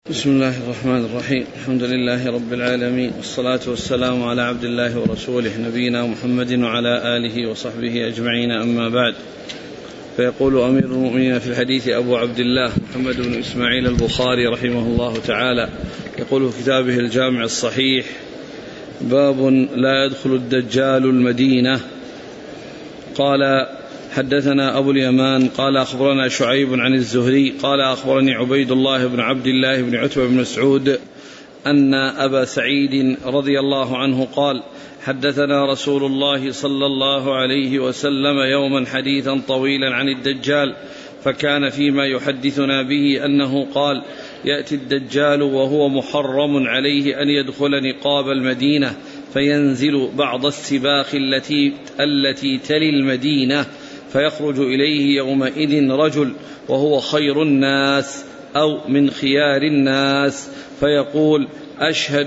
بسم الله الرحمن الرحيم. الحمد لله رب العالمين، والصلاة والسلام على عبد الله ورسوله نبينا محمد وعلى آله وصحبه أجمعين، أما بعد. فيقول أمير المؤمنين في الحديث أبو عبد الله محمد بن إسماعيل البخاري رحمه الله تعالى، يقول في كتابه الجامع الصحيح: باب لا يدخل الدجال المدينة. قال: حدثنا أبو اليمان قال أخبرنا شعيب عن الزهري قال أخبرني عبيد الله بن عبد الله بن عتبة بن مسعود أن أبا سعيد رضي الله عنه قال: حدثنا رسول الله صلى الله عليه وسلم يوما حديثا طويلا عن الدجال، فكان فيما يحدثنا به أنه قال: يأتي الدجال وهو محرم عليه أن يدخل نقاب المدينة، فينزل بعض السباخ التي تلي المدينة، فيخرج إليه يومئذ رجل وهو خير الناس أو من خيار الناس، فيقول: أشهد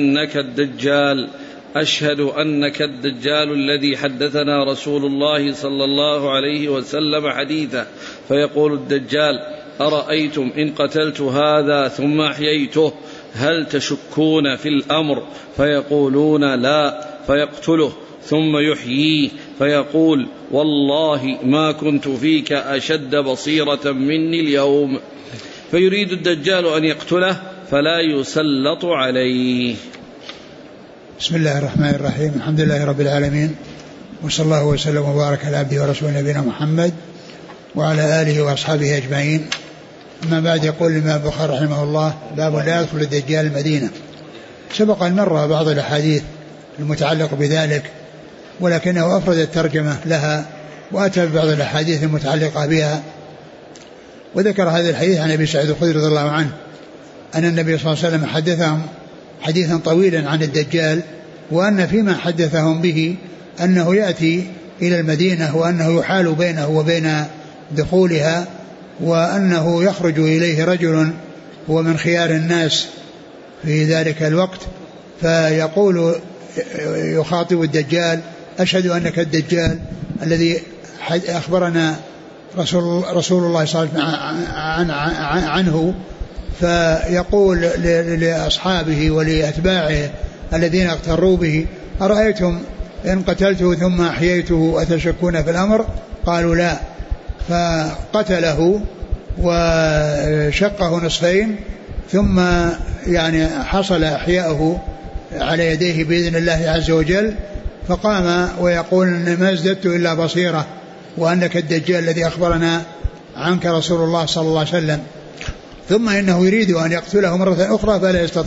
أنك الدجال الذي حدثنا رسول الله صلى الله عليه وسلم حديثا. فيقول الدجال: أرأيتم إن قتلت هذا ثم أحييته هل تشكون في الأمر؟ فيقولون: لا. فيقتله ثم يحييه، فيقول: والله ما كنت فيك أشد بصيرة مني اليوم. فيريد الدجال أن يقتله فلا يسلط عليه. بسم الله الرحمن الرحيم. الحمد لله رب العالمين، وصلى الله وسلم وبارك على عبده ورسوله نبينا محمد وعلى آله وأصحابه أجمعين. أما بعد، يقول الإمام البخاري رحمه الله: باب لا يدخل الدجال المدينة. سبق أن مر بعض الأحاديث المتعلق بذلك، ولكنه أفرد الترجمة لها وأتى ببعض الأحاديث المتعلقة بها، وذكر هذا الحديث عن أبي سعيد الخدري رضي الله عنه أن النبي صلى الله عليه وسلم حدثهم حديثا طويلا عن الدجال، وأن فيما حدثهم به أنه يأتي إلى المدينة، وأنه يحال بينه وبين دخولها، وأنه يخرج إليه رجل هو من خيار الناس في ذلك الوقت، فيقول يخاطب الدجال: أشهد أنك الدجال الذي أخبرنا رسول الله صلى الله عليه وسلم عنه. فيقول لأصحابه ولأتباعه الذين اغتروا به: أرأيتم إن قتلته ثم أحييته أتشكون في الأمر؟ قالوا: لا. فقتله وشقه نصفين، ثم حصل إحياؤه على يديه بإذن الله عز وجل، فقام ويقول: ما ازددت إلا بصيرة، وأنك الدجال الذي أخبرنا عنك رسول الله صلى الله عليه وسلم. ثم إنه يريد أن يقتله مرة أخرى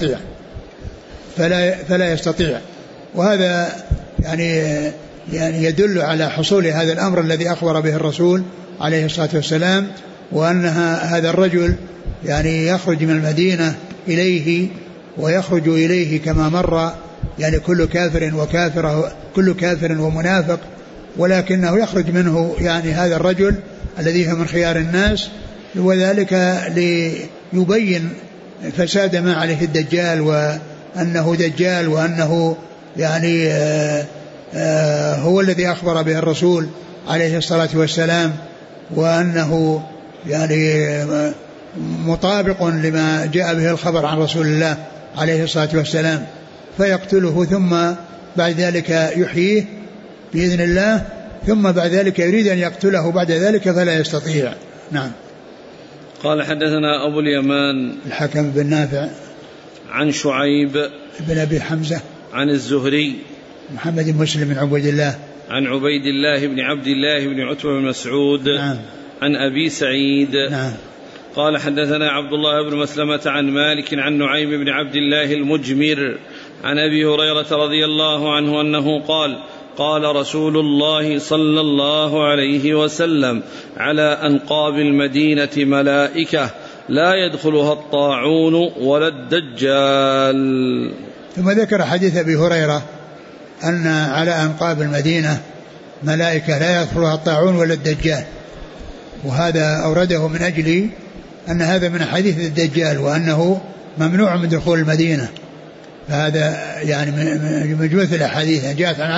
فلا يستطيع. وهذا يعني يدل على حصول هذا الأمر الذي أخبر به الرسول عليه الصلاة والسلام، وأن هذا الرجل يخرج من المدينة إليه، ويخرج إليه كما مر كل كافر ومنافق، ولكنه يخرج منه هذا الرجل الذي هو من خيار الناس، وذلك ليبين فساد ما عليه الدجال، وأنه دجال، وأنه هو الذي أخبر به الرسول عليه الصلاة والسلام، وأنه مطابق لما جاء به الخبر عن رسول الله عليه الصلاة والسلام. فيقتله ثم بعد ذلك يحييه بإذن الله، ثم بعد ذلك يريد أن يقتله بعد ذلك فلا يستطيع. نعم. قال: حدثنا أبو اليمان الحكم بن نافع عن شعيب بن أبي حمزة عن الزهري محمد بن مسلم بن عبيد الله عن عبيد الله بن عبد الله بن عتبة بن مسعود. نعم. عن أبي سعيد. نعم. قال: حدثنا عبد الله بن مسلمة عن مالك عن نعيم بن عبد الله المجمر عن أبي هريرة رضي الله عنه أنه قال: قال رسول الله صلى الله عليه وسلم: على أنقاب المدينة ملائكة لا يدخلها الطاعون ولا الدجال. ثم ذكر حديث أبي هريرة أن على أنقاب المدينة ملائكة لا يدخلها الطاعون ولا الدجال، وهذا أورده من أجل أن هذا من حديث الدجال، وأنه ممنوع من دخول المدينة. فهذا من جملة الأحاديث جاءت عن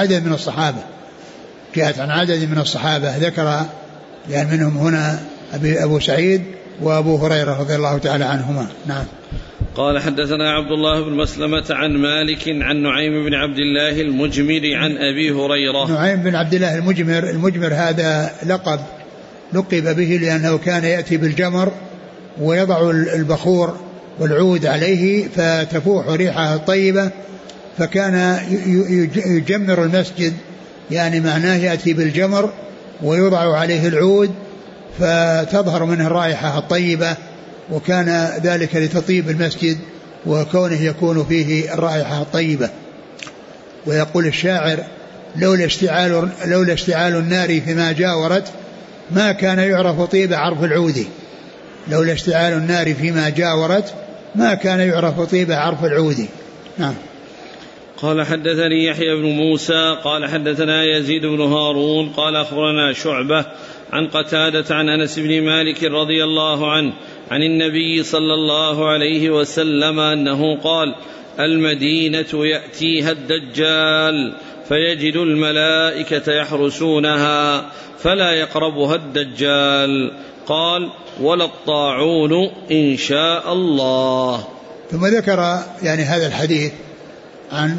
عدد من الصحابة ذكر منهم هنا أبو سعيد وأبو هريرة رضي الله تعالى عنهما. نعم. قال حدثنا عبد الله بن مسلمة عن مالك عن نعيم بن عبد الله المجمر عن أبي هريرة. نعيم بن عبد الله المجمر هذا لقب به لأنه كان يأتي بالجمر ويضع البخور والعود عليه فتفوح ريحه الطيبة، فكان يجمر المسجد، يعني معناه يأتي بالجمر ويوضع عليه العود فتظهر منه الرائحة الطيبة، وكان ذلك لتطيب المسجد وكونه يكون فيه الرائحة الطيبة. ويقول الشاعر: لولا اشتعال النار فيما جاورت ما كان يعرف طيب عرف العود. لولا اشتعال النار فيما جاورت ما كان يعرف طيب عرف العود. نعم. قال حدثني يحيى بن موسى قال حدثنا يزيد بن هارون قال أخبرنا شعبة عن قتادة عن أنس بن مالك رضي الله عنه عن النبي صلى الله عليه وسلم أنه قال: المدينة يأتيها الدجال فيجد الملائكة يحرسونها فلا يقربها الدجال. قال: ولا الطاعون إن شاء الله. ثم ذكر يعني هذا الحديث عن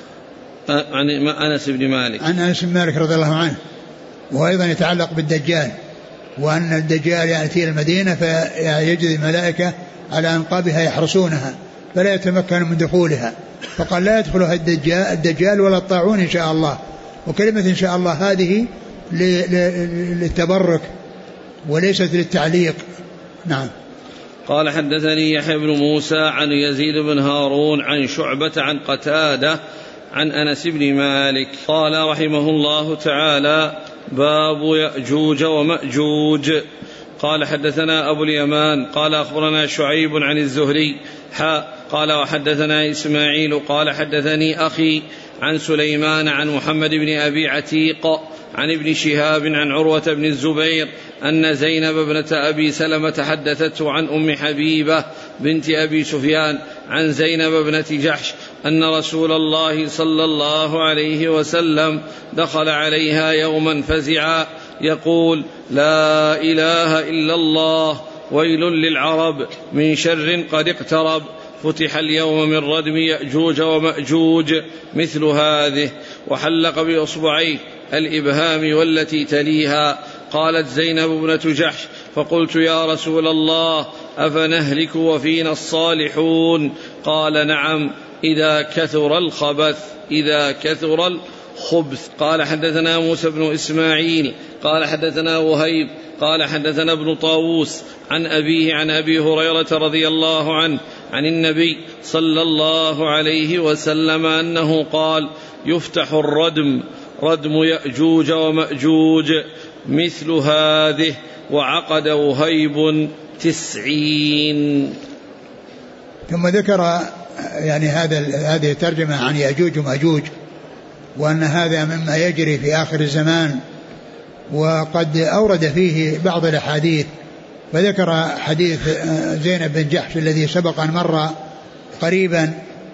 أنس بن مالك، عن أنس بن مالك رضي الله عنه، وأيضا يتعلق بالدجال، وأن الدجال يأتي المدينة فيجد الملائكة على أنقابها يحرسونها فلا يتمكن من دخولها، فقال: لا يدخلها الدجال ولا الطاعون إن شاء الله. وكلمة إن شاء الله هذه للتبرك وليست للتعليق. نعم. قال حدثني يحيى بن موسى عن يزيد بن هارون عن شعبة عن قتادة عن أنس بن مالك قال رحمه الله تعالى: باب يأجوج ومأجوج. قال حدثنا أبو اليمان قال أخبرنا شعيب عن الزهري قال وحدثنا إسماعيل قال حدثني أخي عن سليمان عن محمد بن أبي عتيق عن ابن شهاب عن عروة بن الزبير أن زينب ابنة أبي سلمة حدثته عن أم حبيبة بنت أبي سفيان عن زينب ابنة جحش أن رسول الله صلى الله عليه وسلم دخل عليها يوما فزعا يقول: لا إله إلا الله، ويل للعرب من شر قد اقترب، فتح اليوم من ردم يأجوج ومأجوج مثل هذه، وحلق بإصبعيه الإبهام والتي تليها. قالت زينب ابنة جحش: فقلت: يا رسول الله، أفنهلك وفينا الصالحون؟ قال: نعم، إذا كثر الخبث، إذا كثر الخبث. قال حدثنا موسى بن إسماعيل قال حدثنا وهيب قال حدثنا ابن طاووس عن أبيه عن أبي هريرة رضي الله عنه عن النبي صلى الله عليه وسلم أنه قال: يفتح الردم، ردم يأجوج ومأجوج مثل هذه، وعقد وهيب 90. ثم ذكر يعني هذه الترجمة عن يأجوج ومأجوج، وأن هذا مما يجري في آخر الزمان، وقد أورد فيه بعض الأحاديث، فذكر حديث زينب بن جحش الذي سبق أن مر قريبا،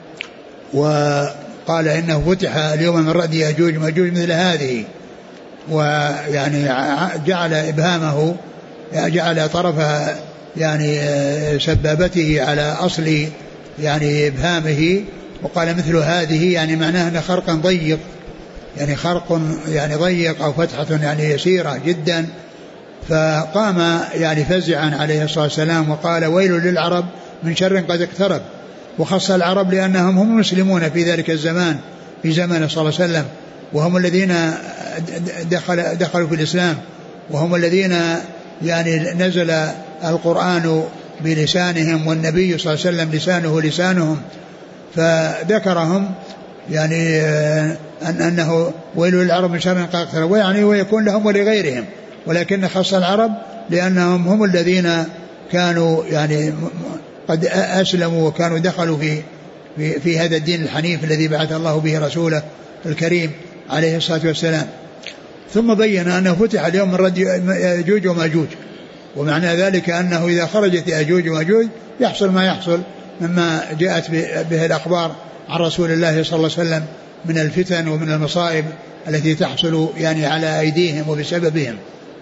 وقال إنه فتح اليوم من رأد يأجوج ومأجوج مثل هذه، ويعني جعل إبهامه، جعل طرف يعني سبابته على أصل يعني إبهامه، وقال مثل هذه، يعني معناه أن خرقا ضيق، يعني خرق يعني ضيق أو فتحة يعني يسيرة جدا. فقام يعني فزعا عليه الصلاة والسلام وقال: ويل للعرب من شر قد اقترب. وخص العرب لأنهم هم المسلمون في ذلك الزمان، في زمن صلى الله عليه وسلم، وهم الذين دخلوا في الإسلام، وهم الذين يعني نزل القرآن بلسانهم، والنبي صلى الله عليه وسلم لسانهم، فذكرهم يعني أنه ويل للعرب من شر قد اقترب، ويعني ويكون لهم ولغيرهم، ولكن خص العرب لأنهم هم الذين كانوا يعني قد أسلموا وكانوا دخلوا في هذا الدين الحنيف الذي بعث الله به رسوله الكريم عليه الصلاة والسلام. ثم بين أنه فتح اليوم من رد يأجوج ومأجوج، ومعنى ذلك أنه إذا خرجت يأجوج ومأجوج يحصل ما يحصل مما جاءت به الأخبار عن رسول الله صلى الله عليه وسلم من الفتن ومن المصائب التي تحصل يعني على أيديهم وبسببهم.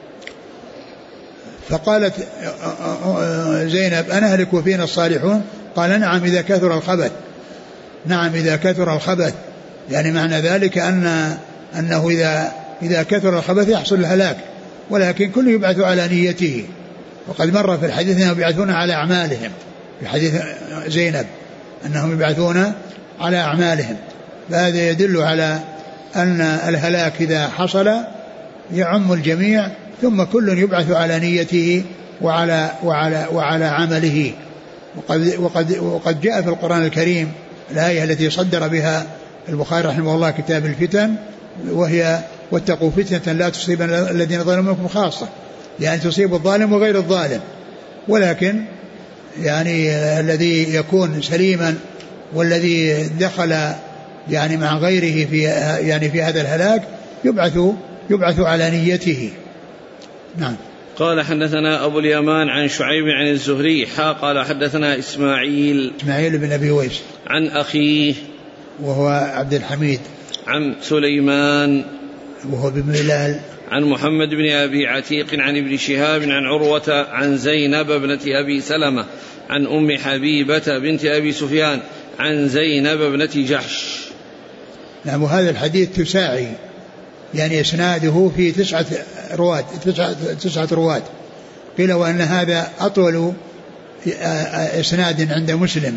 فقالت زينب: أنهلك وفينا الصالحون؟ قال نعم إذا كثر الخبث، نعم إذا كثر الخبث، يعني معنى ذلك أنه إذا كثر الخبث يحصل الهلاك، ولكن كل يبعث على نيته. وقد مر في الحديث أنهم يبعثون على أعمالهم، في حديث زينب أنهم يبعثون على أعمالهم، فهذا يدل على أن الهلاك إذا حصل يعم الجميع، ثم كل يبعث على نيته وعلى عمله. وقد جاء في القرآن الكريم الآية التي صدر بها البخاري رحمه الله كتاب الفتن، وهي واتقوا فتنة لا تصيبن الذين ظلموا منكم خاصة، يعني تصيب الظالم وغير الظالم، ولكن يعني الذي يكون سليما والذي دخل يعني مع غيره في هذا الهلاك يبعث على نيته. نعم. قال حدثنا أبو اليمان عن شعيب عن الزهري قال حدثنا إسماعيل بن أبي ويس عن أخيه وهو عبد الحميد عن سليمان وهو بن هلال عن محمد بن أبي عتيق عن ابن شهاب عن عروة عن زينب ابنة أبي سلمة عن أم حبيبة بنت أبي سفيان عن زينب ابنة جحش. نعم. وهذا الحديث تساعي، يعني إسناده في 9 رواة، قيل وأن هذا أطول إسناد عند مسلم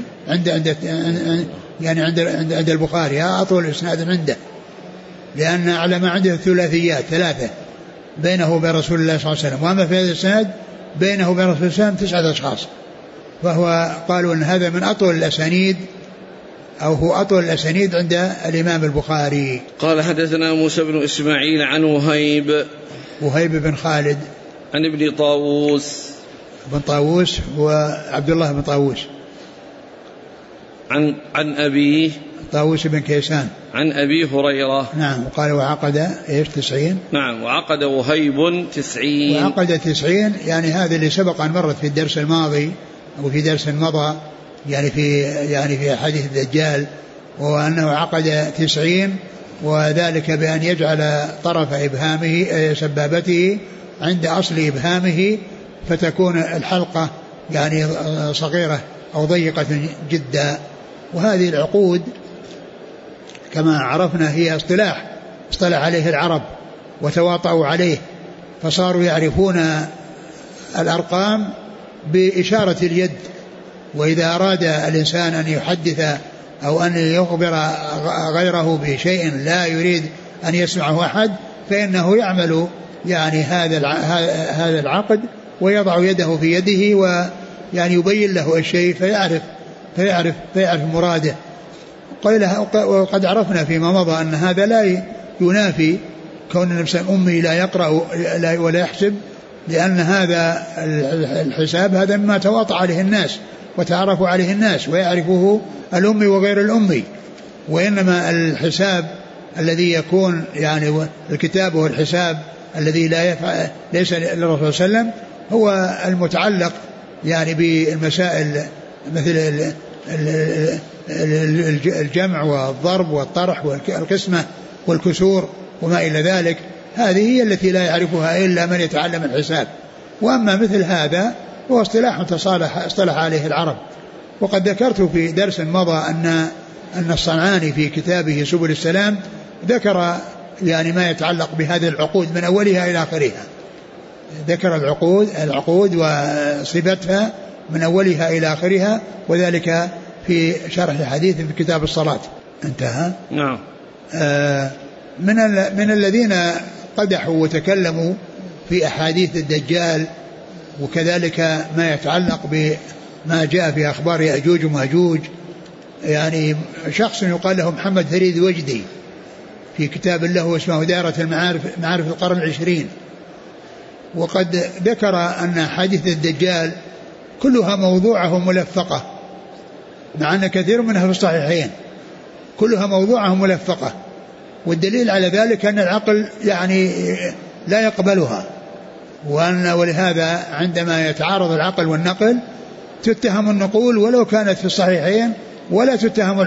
عند البخاري، أطول إسناد عنده، لأن على ما عنده الثلاثيات 3 بينه وبين رسول الله صلى الله عليه وسلم، وأما في هذا الإسناد بينه وبين رسول الله صلى الله عليه وسلم 9 أشخاص، فهو قالوا أن هذا من أطول الأسانيد أو هو أطول الأسانيد عند الإمام البخاري. قال حدثنا موسى بن إسماعيل عن وهيب بن خالد عن ابن طاووس بن طاووس وعبد الله بن طاووس عن أبيه طاووس بن كيسان عن أبي هريرة. نعم. وقال وعقد 90. نعم. وعقد وهيب 90. وعقد 90، يعني هذا اللي سبق أن مرت في الدرس الماضي أو في درس مضى، يعني في حديث الدجال، وأنه عقد 90، وذلك بأن يجعل طرف إبهامه سبابته عند أصل إبهامه، فتكون الحلقة يعني صغيرة أو ضيقة جدا. وهذه العقود كما عرفنا هي اصطلح عليه العرب وتواطؤوا عليه، فصاروا يعرفون الأرقام بإشارة اليد، وإذا أراد الإنسان أن يحدث أو أن يخبر غيره بشيء لا يريد أن يسمعه أحد، فإنه يعمل يعني هذا العقد ويضع يده في يده ويعني يبين له الشيء فيعرف مراده. وقد عرفنا فيما مضى أن هذا لا ينافي كون الإنسان أمي لا يقرأ ولا يحسب، لأن هذا الحساب هذا مما تواطأ عليه الناس وتعرف عليه الناس ويعرفه الأمي وغير الأمي، وإنما الحساب الذي يكون يعني الكتاب والحساب الذي ليس للرسول صلى الله عليه وسلم هو المتعلق يعني بالمسائل مثل الجمع والضرب والطرح والقسمة والكسور وما إلى ذلك، هذه هي التي لا يعرفها إلا من يتعلم الحساب. وأما مثل هذا هو اصطلاح اصطلح عليه العرب. وقد ذكرت في درس مضى أن الصنعاني في كتابه سبل السلام ذكر يعني ما يتعلق بهذه العقود من أولها إلى آخرها، ذكر العقود وصفتها من أولها إلى آخرها، وذلك في شرح الحديث في كتاب الصلاة. انتهى. نعم. من الذين قدحوا وتكلموا في أحاديث الدجال وكذلك ما يتعلق بما جاء في أخبار يأجوج وماجوج، يعني شخص يقال له محمد فريد وجدي في كتاب له اسمه دائرة معارف القرن 20، وقد ذكر أن حديث الدجال كلها موضوعه ملفقة، مع أن كثير منها في الصحيحين، كلها موضوعه ملفقة، والدليل على ذلك أن العقل يعني لا يقبلها، ولهذا عندما يتعارض العقل والنقل تتهم النقول ولو كانت في الصحيحين، ولا تتهم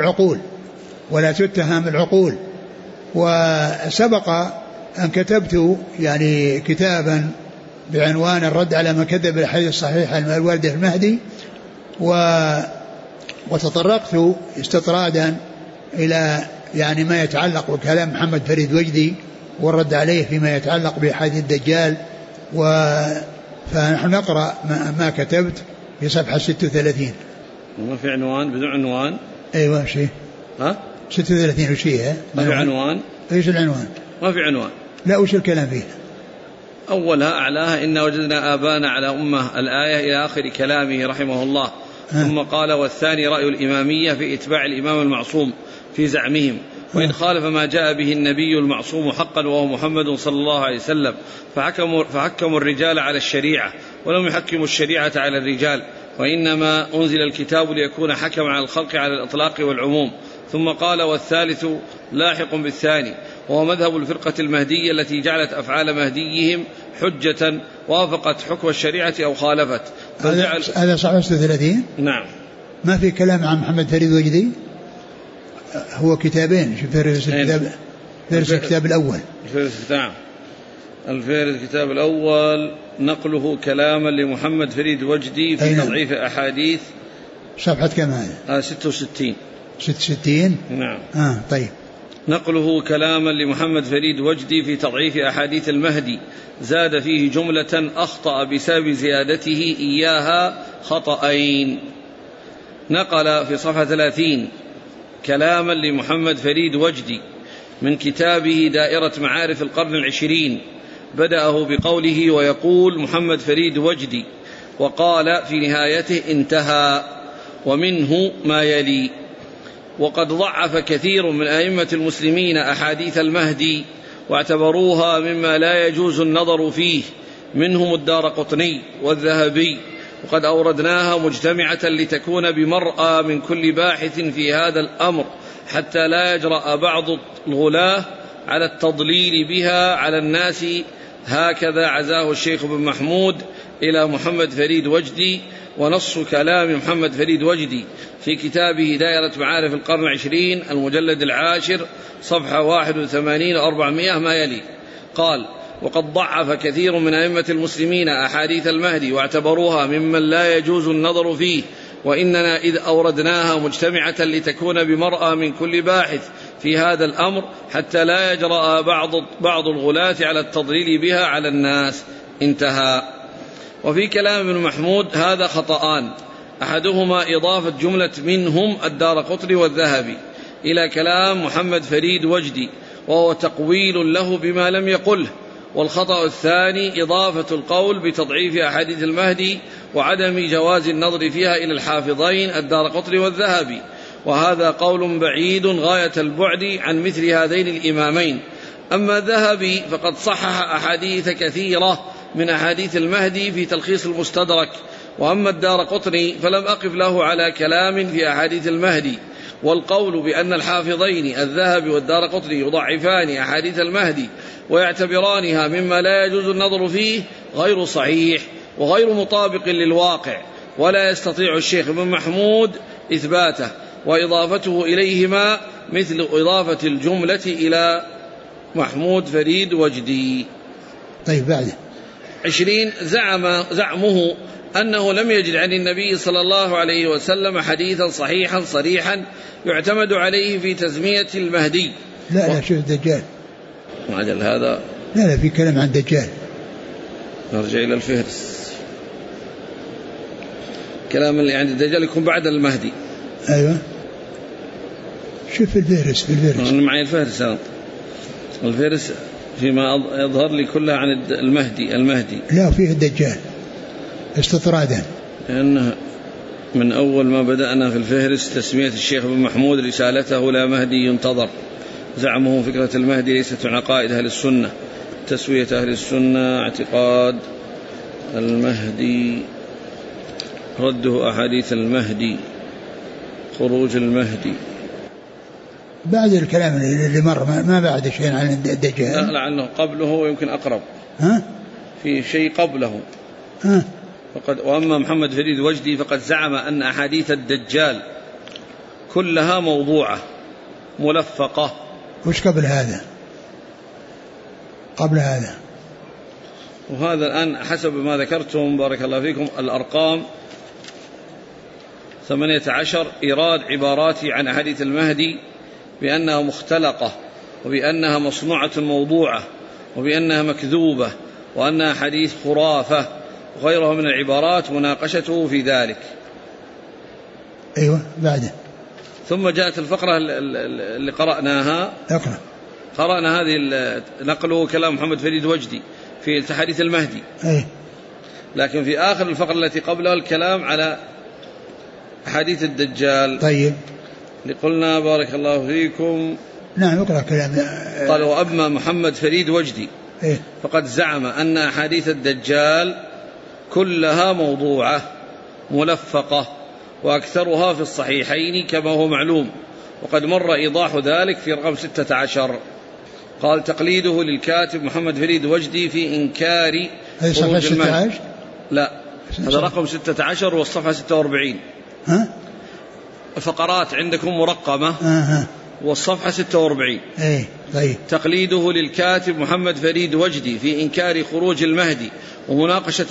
العقول. وسبق أن كتبت يعني كتابا بعنوان الرد على من كذب الحديث الصحيح الوارد في المهدي، وتطرقت استطرادا إلى يعني ما يتعلق بكلام محمد فريد وجدي والرد عليه فيما يتعلق بأحاديث الدجال. فنحن نقرأ ما كتبت في صفحة 36. ما في عنوان؟ بدون عنوان؟ أيوة شيء. ها 36 وشيء. ما في عنوان؟ ايش العنوان؟ ما في عنوان. لا وش الكلام فيه؟ أولها أعلاها إن وجدنا آبانا على أمة الآية إلى آخر كلامه رحمه الله. ثم قال والثاني رأي الإمامية في إتباع الإمام المعصوم في زعمهم، وإن خالف ما جاء به النبي المعصوم حقا وهو محمد صلى الله عليه وسلم فحكموا الرجال على الشريعة ولم يحكموا الشريعة على الرجال، وإنما أنزل الكتاب ليكون حكم على الخلق على الإطلاق والعموم. ثم قال والثالث لاحق بالثاني وهو مذهب الفرقة المهدية التي جعلت أفعال مهديهم حجة وافقت حكم الشريعة أو خالفت. هذا صحيح 36. نعم. ما في كلام عن محمد فريد وجدي؟ هو كتابين. شوف فهرس الكتاب الأول. نعم الفهرس الكتاب الأول نقله كلاما لمحمد فريد وجدي في تضعيف أحاديث. صفحة كم هذا؟ 66. 66. نعم. طيب. نقله كلاما لمحمد فريد وجدي في تضعيف أحاديث المهدي، زاد فيه جملة أخطأ بسبب زيادته إياها خطأين. نقل في صفحة 30 كلاما لمحمد فريد وجدي من كتابه دائرة معارف القرن العشرين، بدأه بقوله ويقول محمد فريد وجدي، وقال في نهايته انتهى، ومنه ما يلي. وقد ضعف كثير من أئمة المسلمين أحاديث المهدي واعتبروها مما لا يجوز النظر فيه، منهم الدارقطني والذهبي، وقد أوردناها مجتمعة لتكون بمرأى من كل باحث في هذا الأمر حتى لا يجرأ بعض الغلاة على التضليل بها على الناس. هكذا عزاه الشيخ بن محمود إلى محمد فريد وجدي. ونص كلام محمد فريد وجدي في كتابه دائرة معارف القرن العشرين المجلد 10 صفحة 81 و400 ما يلي. قال وقد ضعف كثير من أئمة المسلمين أحاديث المهدي واعتبروها ممن لا يجوز النظر فيه، وإننا إذ أوردناها مجتمعة لتكون بمرأى من كل باحث في هذا الأمر حتى لا يجرأ بعض الغلاة على التضليل بها على الناس. انتهى. وفي كلام ابن محمود هذا خطأان، أحدهما إضافة جملة منهم الدارقطني والذهبي إلى كلام محمد فريد وجدي وهو تقويل له بما لم يقله، والخطأ الثاني إضافة القول بتضعيف أحاديث المهدي وعدم جواز النظر فيها إلى الحافظين الدارقطني والذهبي، وهذا قول بعيد غاية البعد عن مثل هذين الإمامين. أما الذهبي فقد صحح أحاديث كثيرة من أحاديث المهدي في تلخيص المستدرك، وأما الدارقطني فلم أقف له على كلام في أحاديث المهدي. والقول بأن الحافظين الذهبي والدارقطني يضعفان أحاديث المهدي ويعتبرانها مما لا يجوز النظر فيه غير صحيح وغير مطابق للواقع، ولا يستطيع الشيخ ابن محمود إثباته، وإضافته إليهما مثل إضافة الجملة إلى محمود فريد وجدي. طيب بعد 20 زعمه أنه لم يجد عن النبي صلى الله عليه وسلم حديثا صحيحا صريحا يعتمد عليه في تسمية المهدي. لا شوف الدجال معجل هذا. لا في كلام عن الدجال. نرجع إلى الفهرس. كلام اللي عند الدجال يكون بعد المهدي. أيوة شوف الفهرس. أنا معي الفهرس فيما يظهر لي كلها عن المهدي. لا فيه الدجال استطرادا، لأنه من أول ما بدأنا في الفهرس تسمية الشيخ بن محمود رسالته لا مهدي ينتظر، زعمه فكرة المهدي ليست من عقائد أهل السنة، تسوية أهل السنة اعتقاد المهدي، رده أحاديث المهدي، خروج المهدي. بعد الكلام اللي مر ما بعد شيء عن الدجال. لا لعله قبله ويمكن أقرب. في شيء قبله. وأما محمد فريد وجدي فقد زعم أن أحاديث الدجال كلها موضوعة ملفقة. وش قبل هذا؟ قبل هذا وهذا الآن حسب ما ذكرتم بارك الله فيكم الأرقام 18 إيراد عباراته عن أحاديث المهدي بأنها مختلقة، وبأنها مصنوعة موضوعة، وبأنها مكذوبة، وأنها حديث خرافة وغيرها من العبارات، مناقشته في ذلك. أيوة بعده. ثم جاءت الفقرة اللي قرأناها. قرأنا هذه نقله كلام محمد فريد وجدي في حديث المهدي. لكن في آخر الفقرة التي قبلها الكلام على حديث الدجال. طيب. قلنا بارك الله فيكم. نعم اقرأ كلام. قال: وأما محمد فريد وجدي فقد زعم أن أحاديث الدجال كلها موضوعة ملفقة، وأكثرها في الصحيحين كما هو معلوم، وقد مر إيضاح ذلك في رقم 16. قال: تقليده للكاتب محمد فريد وجدي في إنكار خروج المهدي. لا، هذا رقم 16 والصفحة 46. الفقرات عندكم مرقمة والصفحة 46. طيب. تقليده للكاتب محمد فريد وجدي في إنكار خروج المهدي ومناقشة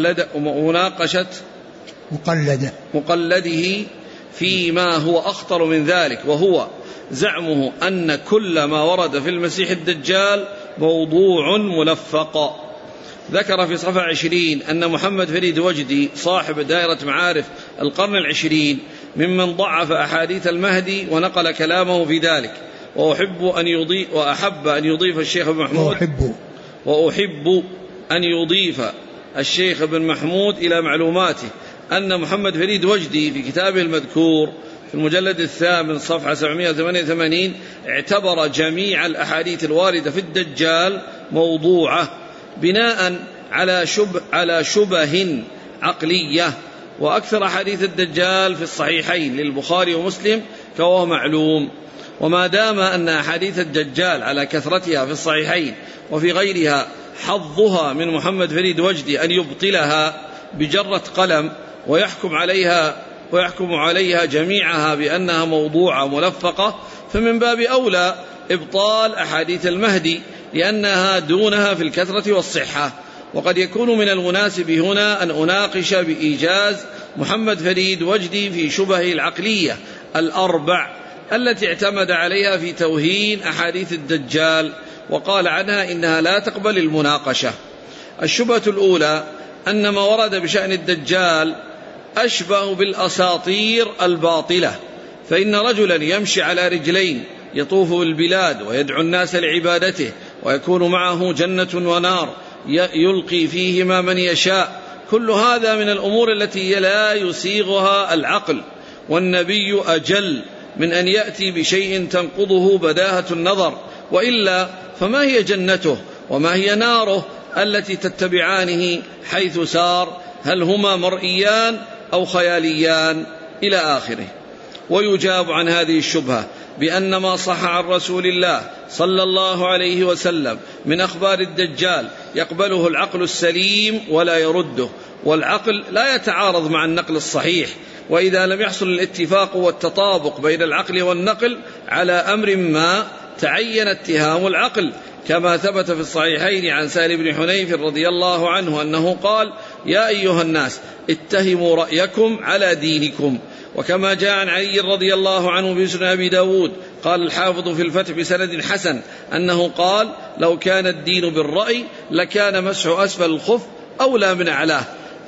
مقلده فيما هو أخطر من ذلك، وهو زعمه أن كل ما ورد في المسيح الدجال موضوع ملفق. ذكر في صفحة 20 أن محمد فريد وجدي صاحب دائرة معارف القرن العشرين ممن ضعف أحاديث المهدي ونقل كلامه في ذلك، وأحب أن يضيف الشيخ ابن محمود إلى معلوماته أن محمد فريد وجدي في كتابه المذكور في المجلد 8 صفحة 788 اعتبر جميع الأحاديث الواردة في الدجال موضوعة بناء على شبه عقلية، وأكثر أحاديث الدجال في الصحيحين للبخاري ومسلم كما معلوم. وما دام أن أحاديث الدجال على كثرتها في الصحيحين وفي غيرها حظها من محمد فريد وجدي أن يبطلها بجرة قلم ويحكم عليها جميعها بأنها موضوعة ملفقة، فمن باب أولى إبطال أحاديث المهدي لأنها دونها في الكثرة والصحة. وقد يكون من المناسب هنا أن أناقش بإيجاز محمد فريد وجدي في شبهه العقلية الأربع التي اعتمد عليها في توهين أحاديث الدجال، وقال عنها إنها لا تقبل المناقشة. الشبهة الأولى أن ما ورد بشأن الدجال أشبه بالأساطير الباطلة، فإن رجلا يمشي على رجلين يطوف بالبلاد ويدعو الناس لعبادته، ويكون معه جنة ونار يلقي فيهما من يشاء، كل هذا من الأمور التي لا يسيغها العقل، والنبي أجل من أن يأتي بشيء تنقضه بداهة النظر، وإلا فما هي جنته وما هي ناره التي تتبعانه حيث سار؟ هل هما مرئيان أو خياليان؟ إلى آخره. ويجاب عن هذه الشبهة بأن ما صح عن رسول الله صلى الله عليه وسلم من أخبار الدجال يقبله العقل السليم ولا يرده، والعقل لا يتعارض مع النقل الصحيح، وإذا لم يحصل الاتفاق والتطابق بين العقل والنقل على أمر ما تعين اتهام العقل، كما ثبت في الصحيحين عن سهل بن حنيف رضي الله عنه أنه قال: يا أيها الناس اتهموا رأيكم على دينكم. وكما جاء عن علي رضي الله عنه في سنن أبي داود قال الحافظ في الفتح بسند حسن أنه قال: لو كان الدين بالرأي لكان مسح أسفل الخف أولى من أعلاه.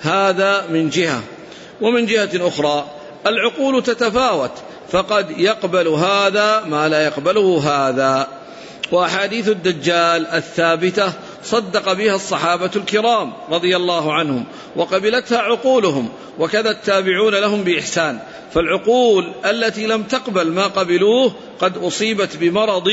هذا من جهة. ومن جهة أخرى العقول تتفاوت، فقد يقبل هذا ما لا يقبله هذا. وأحاديث الدجال الثابتة صدق بها الصحابة الكرام رضي الله عنهم وقبلتها عقولهم، وكذا التابعون لهم بإحسان، فالعقول التي لم تقبل ما قبلوه قد أصيبت بمرض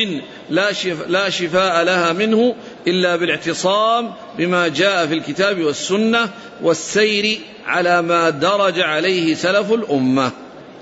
لا شفاء لها منه إلا بالاعتصام بما جاء في الكتاب والسنة والسير على ما درج عليه سلف الأمة.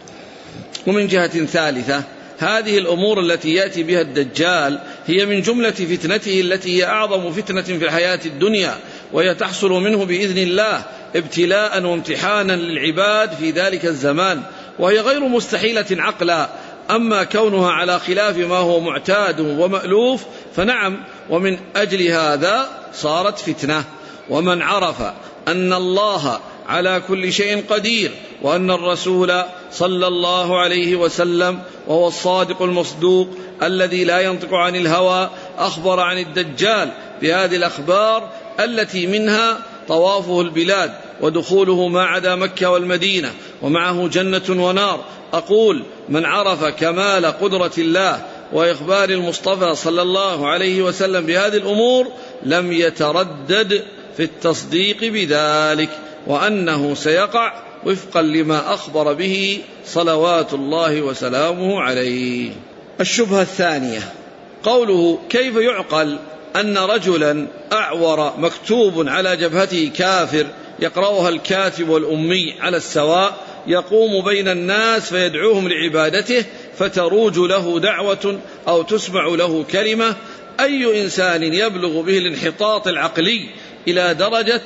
ومن جهة ثالثة هذه الأمور التي يأتي بها الدجال هي من جملة فتنته التي هي أعظم فتنة في الحياة الدنيا، وهي تحصل منه بإذن الله ابتلاء وامتحانا للعباد في ذلك الزمان، وهي غير مستحيلة عقلا. أما كونها على خلاف ما هو معتاد ومألوف فنعم، ومن أجل هذا صارت فتنة. ومن عرف أن الله على كل شيء قدير، وأن الرسول صلى الله عليه وسلم وهو الصادق المصدوق الذي لا ينطق عن الهوى أخبر عن الدجال بهذه الأخبار التي منها طوافه البلاد ودخوله ما عدا مكة والمدينة ومعه جنة ونار. أقول من عرف كمال قدرة الله وإخبار المصطفى صلى الله عليه وسلم بهذه الأمور لم يتردد في التصديق بذلك، وأنه سيقع وفقا لما أخبر به صلوات الله وسلامه عليه. الشبهة الثانية قوله: كيف يعقل أن رجلا أعور مكتوب على جبهته كافر يقرأها الكاتب والأمي على السواء يقوم بين الناس فيدعوهم لعبادته فتروج له دعوة أو تسمع له كلمة؟ أي إنسان يبلغ به الانحطاط العقلي إلى درجة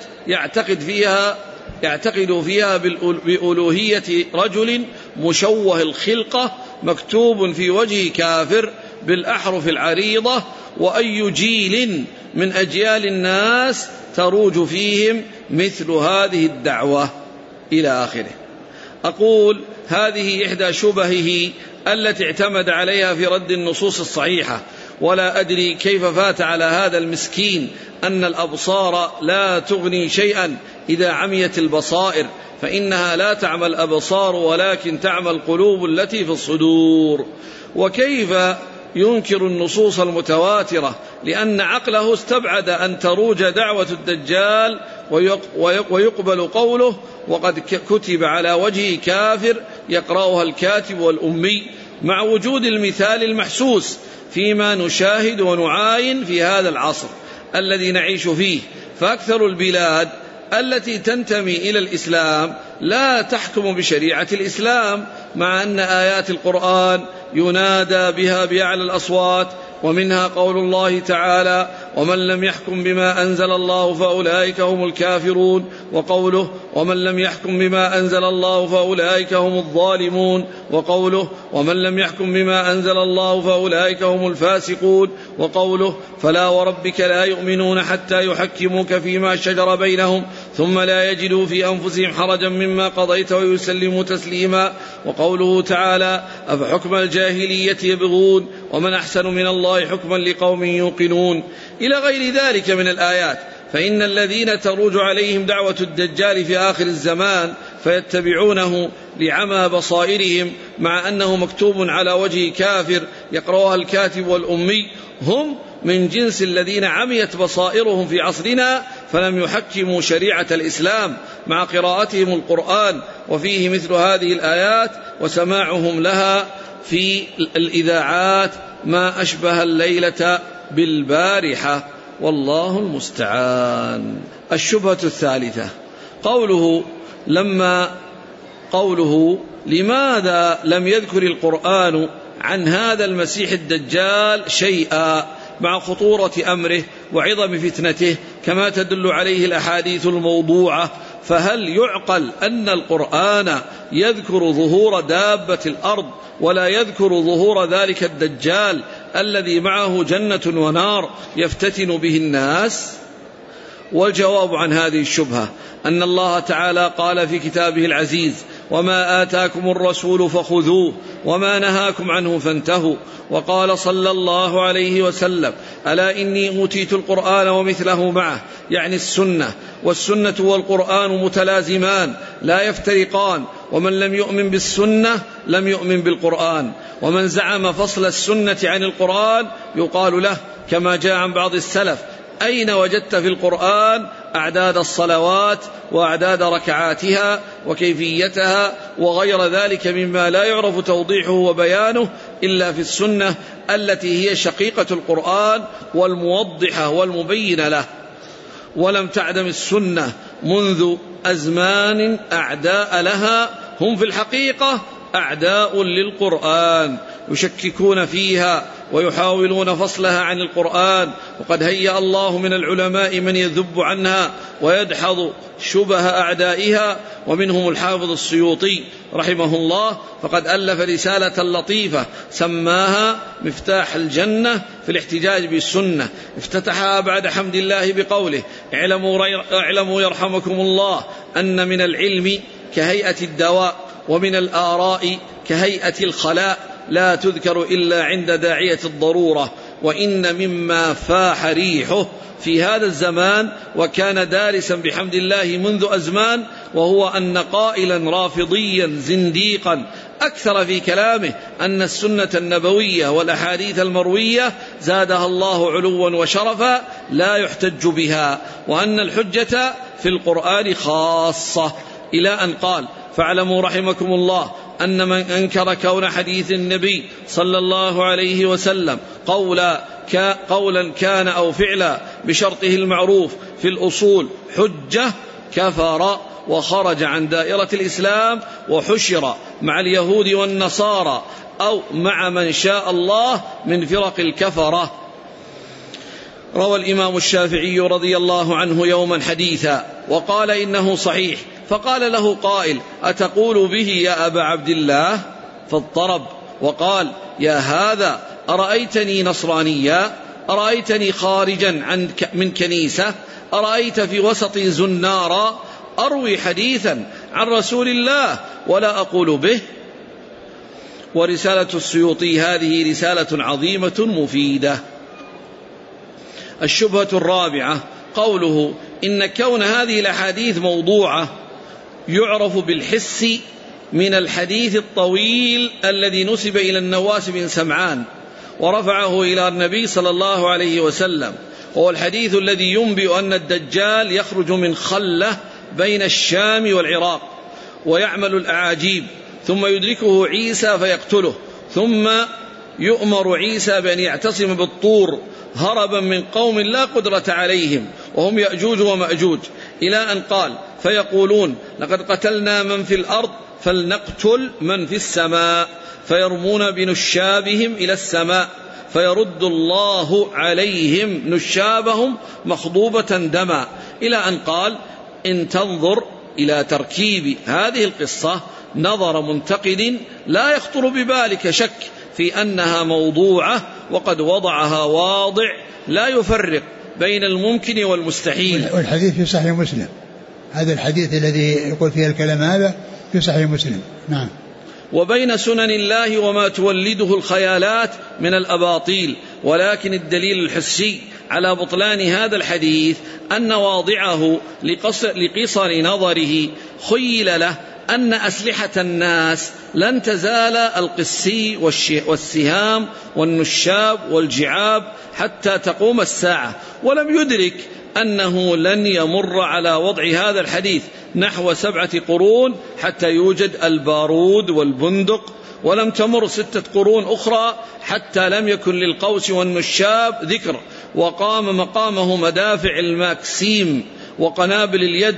يعتقد فيها بألوهية رجل مشوه الخلقة مكتوب في وجه كافر بالأحرف العريضة؟ وأي جيل من أجيال الناس تروج فيهم مثل هذه الدعوة إلى آخره. أقول هذه إحدى شبهه التي اعتمد عليها في رد النصوص الصحيحة، ولا أدري كيف فات على هذا المسكين أن الأبصار لا تغني شيئا إذا عميت البصائر، فإنها لا تعمى الأبصار ولكن تعمى القلوب التي في الصدور. وكيف ينكر النصوص المتواترة لأن عقله استبعد أن تروج دعوة الدجال ويقبل قوله وقد كتب على وجه كافر يقرأها الكاتب والأمي، مع وجود المثال المحسوس فيما نشاهد ونعاين في هذا العصر الذي نعيش فيه. فأكثر البلاد التي تنتمي إلى الإسلام لا تحكم بشريعة الإسلام، مع أن آيات القرآن ينادى بها بأعلى الأصوات، ومنها قول الله تعالى: ومن لم يحكم بما أنزل الله فأولئك هم الكافرون، وقوله: ومن لم يحكم بما أنزل الله فأولئك هم الظالمون، وقوله: ومن لم يحكم بما أنزل الله فأولئك هم الفاسقون، وقوله: فلا وربك لا يؤمنون حتى يحكموك فيما شجر بينهم ثم لا يجدوا في أنفسهم حرجا مما قضيت ويسلموا تسليما، وقوله تعالى: أفحكم الجاهلية يبغون ومن أحسن من الله حكما لقوم يوقنون، إلى غير ذلك من الآيات. فإن الذين تروج عليهم دعوة الدجال في آخر الزمان فيتبعونه لعمى بصائرهم مع أنه مكتوب على وجه كافر يقرأها الكاتب والأمي هم من جنس الذين عميت بصائرهم في عصرنا فلم يحكموا شريعة الإسلام مع قراءتهم القرآن وفيه مثل هذه الآيات وسماعهم لها في الإذاعات ما أشبه الليلة بالبارحة، والله المستعان. الشبهة الثالثة قوله لماذا لم يذكر القرآن عن هذا المسيح الدجال شيئا مع خطورة أمره وعظم فتنته كما تدل عليه الأحاديث الموضوعة؟ فهل يعقل أن القرآن يذكر ظهور دابة الأرض ولا يذكر ظهور ذلك الدجال الذي معه جنة ونار يفتتن به الناس؟ والجواب عن هذه الشبهة أن الله تعالى قال في كتابه العزيز: وما آتاكم الرسول فخذوه وما نهاكم عنه فانتهوا. وقال صلى الله عليه وسلم: ألا إني أوتيت القرآن ومثله معه، يعني السنة، والسنة والقرآن متلازمان لا يفترقان، ومن لم يؤمن بالسنة لم يؤمن بالقرآن. ومن زعم فصل السنة عن القرآن يقال له كما جاء عن بعض السلف: أين وجدت في القرآن أعداد الصلوات وأعداد ركعاتها وكيفيتها وغير ذلك مما لا يعرف توضيحه وبيانه إلا في السنة التي هي شقيقة القرآن والموضحة والمبينة له. ولم تعدم السنة منذ أزمان أعداء لها هم في الحقيقة أعداء للقرآن يشككون فيها ويحاولون فصلها عن القرآن، وقد هيأ الله من العلماء من يذب عنها ويدحض شبه أعدائها، ومنهم الحافظ السيوطي رحمه الله، فقد ألف رسالة لطيفة سماها مفتاح الجنة في الاحتجاج بالسنة، افتتحها بعد حمد الله بقوله: اعلموا يرحمكم الله أن من العلم كهيئة الدواء، ومن الآراء كهيئة الخلاء، لا تذكر إلا عند داعية الضرورة. وإن مما فاح ريحه في هذا الزمان وكان دارسا بحمد الله منذ أزمان، وهو أن قائلا رافضيا زنديقا أكثر في كلامه أن السنة النبوية والأحاديث المروية زادها الله علوا وشرفا لا يحتج بها، وأن الحجة في القرآن خاصة، إلى أن قال: فاعلموا رحمكم الله أن من أنكر كون حديث النبي صلى الله عليه وسلم قولا كان أو فعلا بشرطه المعروف في الأصول حجة كفر وخرج عن دائرة الإسلام وحشر مع اليهود والنصارى أو مع من شاء الله من فرق الكفرة. روى الإمام الشافعي رضي الله عنه يوما حديثا وقال إنه صحيح، فقال له قائل: أتقول به يا أبا عبد الله؟ فاضطرب وقال: يا هذا أرأيتني نصرانيا؟ أرأيتني خارجا من كنيسة؟ أرأيت في وسطي زنارا أروي حديثا عن رسول الله ولا أقول به؟ ورسالة السيوطي هذه رسالة عظيمة مفيدة. الشبهة الرابعة قوله إن كون هذه الأحاديث موضوعة يعرف بالحس من الحديث الطويل الذي نسب إلى النواس بن سمعان ورفعه إلى النبي صلى الله عليه وسلم، وهو الحديث الذي ينبئ أن الدجال يخرج من خلة بين الشام والعراق ويعمل الأعاجيب، ثم يدركه عيسى فيقتله، ثم يؤمر عيسى بأن يعتصم بالطور هربا من قوم لا قدرة عليهم وهم يأجوج ومأجوج، إلى أن قال: فيقولون: لقد قتلنا من في الأرض فلنقتل من في السماء، فيرمون بنشابهم إلى السماء فيرد الله عليهم نشابهم مخضوبة دما، إلى أن قال: إن تنظر إلى تركيب هذه القصة نظر منتقد لا يخطر ببالك شك في أنها موضوعة، وقد وضعها واضع لا يفرق بين الممكن والمستحيل. والحديث في صحيح مسلم، هذا الحديث الذي يقول فيه الكلام هذا في صحيح مسلم. نعم. وبين سنن الله وما تولده الخيالات من الأباطيل، ولكن الدليل الحسي على بطلان هذا الحديث أن واضعه لقصر نظره خيل له أن أسلحة الناس لن تزال القسي والسهام والنشاب والجعاب حتى تقوم الساعة، ولم يدرك أنه لن يمر على وضع هذا الحديث نحو 7 قرون حتى يوجد البارود والبندق، ولم تمر 6 قرون أخرى حتى لم يكن للقوس والنشاب ذكر، وقام مقامه مدافع الماكسيم وقنابل اليد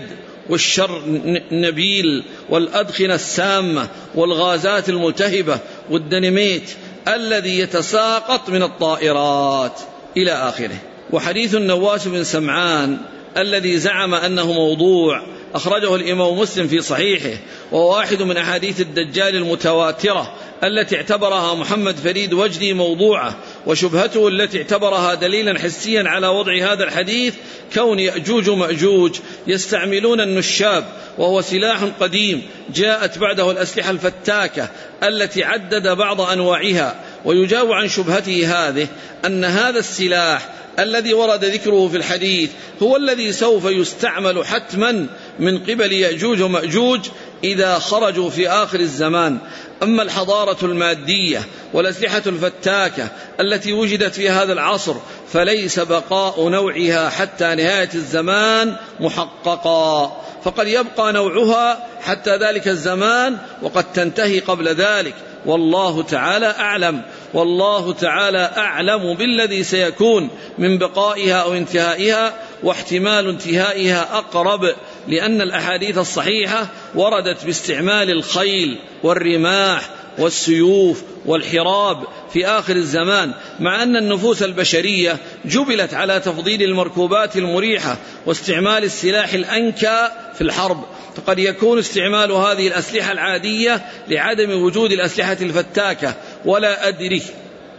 والشرنبيل والأدخنة السامة والغازات الملتهبة والديناميت الذي يتساقط من الطائرات إلى آخره. وحديث النواس بن سمعان الذي زعم أنه موضوع أخرجه الإمام مسلم في صحيحه، وهو واحد من أحاديث الدجال المتواترة التي اعتبرها محمد فريد وجدي موضوعة، وشبهته التي اعتبرها دليلا حسيا على وضع هذا الحديث كون يأجوج ومأجوج يستعملون النشاب، وهو سلاح قديم جاءت بعده الأسلحة الفتاكة التي عدد بعض أنواعها. ويجاب عن شبهته هذه أن هذا السلاح الذي ورد ذكره في الحديث هو الذي سوف يستعمل حتما من قبل يأجوج ومأجوج إذا خرجوا في آخر الزمان. أما الحضارة المادية والأسلحة الفتاكة التي وجدت في هذا العصر فليس بقاء نوعها حتى نهاية الزمان محققا، فقد يبقى نوعها حتى ذلك الزمان وقد تنتهي قبل ذلك، والله تعالى أعلم. والله تعالى أعلم بالذي سيكون من بقائها أو انتهائها، واحتمال انتهائها أقرب، لأن الأحاديث الصحيحة وردت باستعمال الخيل والرماح والسيوف والحراب في آخر الزمان، مع أن النفوس البشرية جبلت على تفضيل المركوبات المريحة واستعمال السلاح الأنكى في الحرب، فقد يكون استعمال هذه الأسلحة العادية لعدم وجود الأسلحة الفتاكة. ولا أدري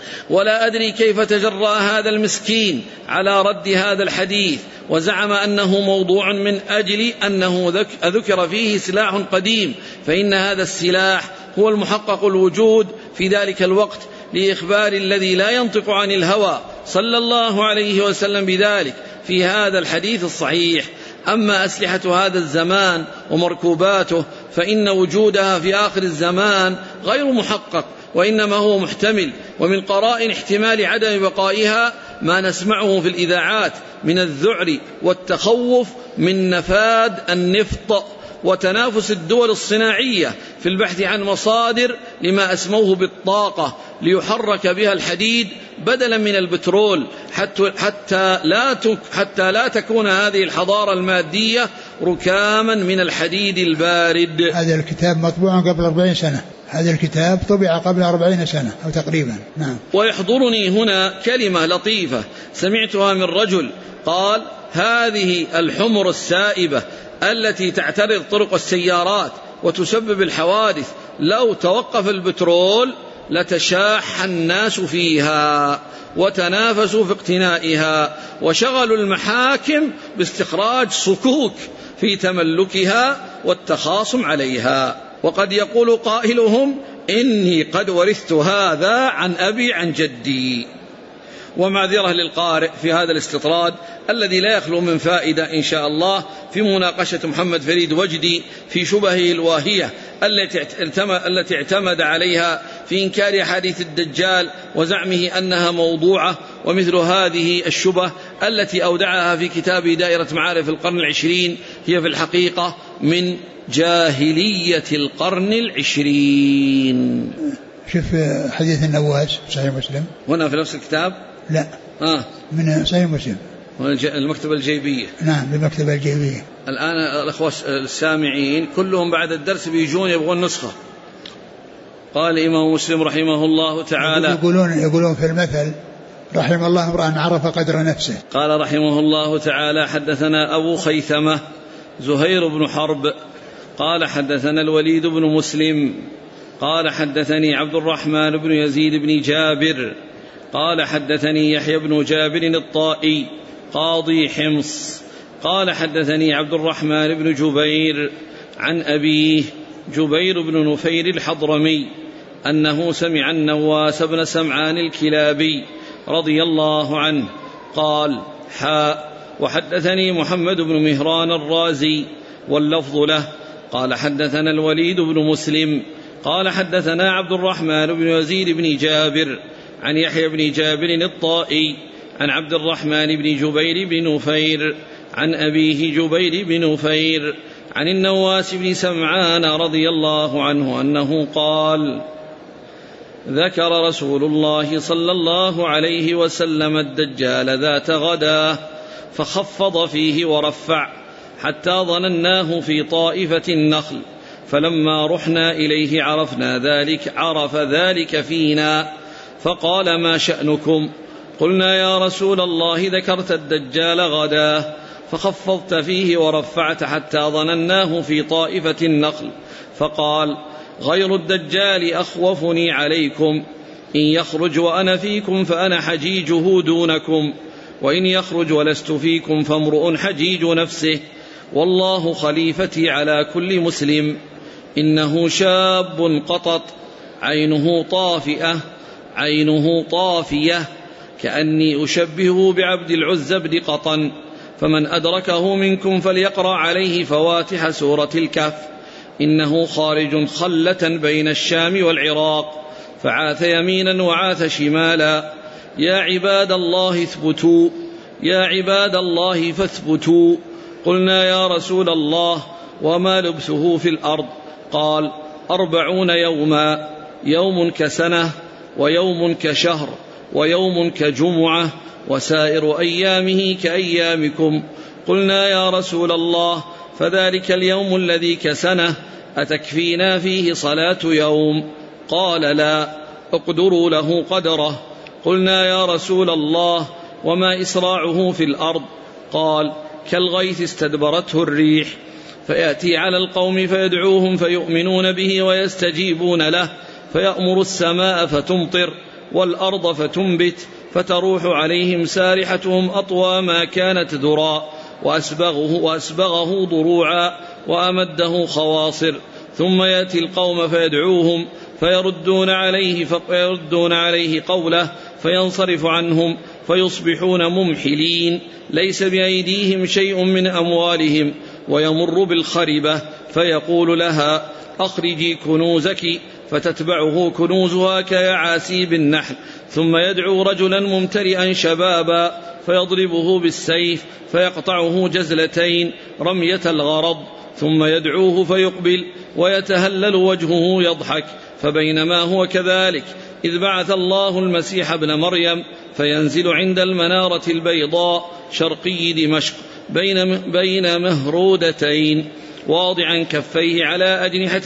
ولا أدري كيف تجرأ هذا المسكين على رد هذا الحديث، وزعم أنه موضوع من أجل أنه ذكر فيه سلاح قديم، فإن هذا السلاح هو المحقق الوجود في ذلك الوقت لإخبار الذي لا ينطق عن الهوى صلى الله عليه وسلم بذلك في هذا الحديث الصحيح. أما أسلحة هذا الزمان ومركوباته فإن وجودها في آخر الزمان غير محقق، وإنما هو محتمل، ومن قرائن احتمال عدم بقائها ما نسمعه في الإذاعات من الذعر والتخوف من نفاد النفط وتنافس الدول الصناعية في البحث عن مصادر لما أسموه بالطاقة ليحرك بها الحديد بدلا من البترول، حتى لا تكون هذه الحضارة المادية ركاما من الحديد البارد. هذا الكتاب مطبوع قبل 40 سنة، هذا الكتاب طبع قبل 40 سنة أو تقريبا. نعم. ويحضرني هنا كلمة لطيفة سمعتها من رجل قال: هذه الحمر السائبة التي تعترض طرق السيارات وتسبب الحوادث لو توقف البترول لتشاح الناس فيها وتنافسوا في اقتنائها وشغلوا المحاكم باستخراج صكوك في تملكها والتخاصم عليها. وقد يقول قائلهم: إني قد ورثت هذا عن أبي عن جدي. ومعذرة للقارئ في هذا الاستطراد الذي لا يخلو من فائدة إن شاء الله في مناقشة محمد فريد وجدي في شبهه الواهية التي اعتمد عليها في إنكار حديث الدجال وزعمه أنها موضوعة، ومثل هذه الشبه التي أودعها في كتاب دائرة معارف القرن العشرين هي في الحقيقة من جاهلية القرن العشرين. شوف حديث النواس صحيح مسلم هنا في نفس الكتاب؟ لا من صحيح مسلم المكتبة الجيبية. نعم بالمكتبة الجيبية. الآن الأخوة السامعين كلهم بعد الدرس بيجون يبغون نسخة. قال الإمام مسلم رحمه الله تعالى يقولون في المثل: رحم الله امرأ عرف قدر نفسه. قال رحمه الله تعالى: حدثنا أبو خيثمة زهير بن حرب قال حدثنا الوليد بن مسلم قال حدثني عبد الرحمن بن يزيد بن جابر قال حدثني يحيى بن جابر الطائي قاضي حمص قال حدثني عبد الرحمن بن جبير عن أبيه جبير بن نفير الحضرمي أنه سمع النواس بن سمعان الكلابي رضي الله عنه قال: وحدثني محمد بن مهران الرازي واللفظ له قال حدثنا الوليد بن مسلم قال حدثنا عبد الرحمن بن يزيد بن جابر عن يحيى بن جابر الطائي عن عبد الرحمن بن جبير بن نفير عن أبيه جبير بن نفير عن النواس بن سمعان رضي الله عنه أنه قال: ذكر رسول الله صلى الله عليه وسلم الدجال ذات غدا فخفض فيه ورفع حتى ظنناه في طائفة النخل، فلما رحنا إليه عرف ذلك فينا فقال: ما شأنكم؟ قلنا: يا رسول الله ذكرت الدجال غدا فخفضت فيه ورفعت حتى ظنناه في طائفة النخل. فقال: غير الدجال أخوفني عليكم، إن يخرج وأنا فيكم فأنا حجيجه دونكم، وإن يخرج ولست فيكم فامرؤ حجيج نفسه، والله خليفتي على كل مسلم. إنه شاب قطط عينه طافية كأني أشبهه بعبد العزى بن قطن، فمن أدركه منكم فليقرأ عليه فواتح سورة الكهف، إنه خارج خلة بين الشام والعراق، فعاث يمينا وعاث شمالا. يا عباد الله فاثبتوا. قلنا: يا رسول الله وما لبثه في الأرض؟ قال: 40 يوما، يوم كسنة ويوم كشهر ويوم كجمعة وسائر أيامه كأيامكم. قلنا: يا رسول الله فذلك اليوم الذي كسنة أتكفينا فيه صلاة يوم؟ قال: لا، اقدروا له قدره. قلنا: يا رسول الله وما إسراعه في الأرض؟ قال: كالغيث استدبرته الريح، فيأتي على القوم فيدعوهم فيؤمنون به ويستجيبون له، فيأمر السماء فتمطر، والأرض فتنبت، فتروح عليهم سارحتهم أطوى ما كانت ذرا، وأسبغه ضروعا، وأمده خواصر. ثم يأتي القوم فيدعوهم فيردون عليه قوله فينصرف عنهم، فيصبحون ممحلين ليس بأيديهم شيء من أموالهم. ويمر بالخربة فيقول لها أخرجي كنوزك، فتتبعه كنوزها كيعاسيب النحل. ثم يدعو رجلا ممتلئا شبابا فيضربه بالسيف فيقطعه جزلتين رمية الغرض، ثم يدعوه فيقبل ويتهلل وجهه يضحك. فبينما هو كذلك إذ بعث الله المسيح ابن مريم فينزل عند المنارة البيضاء شرقي دمشق بين مهرودتين، واضعا كفيه على أجنحة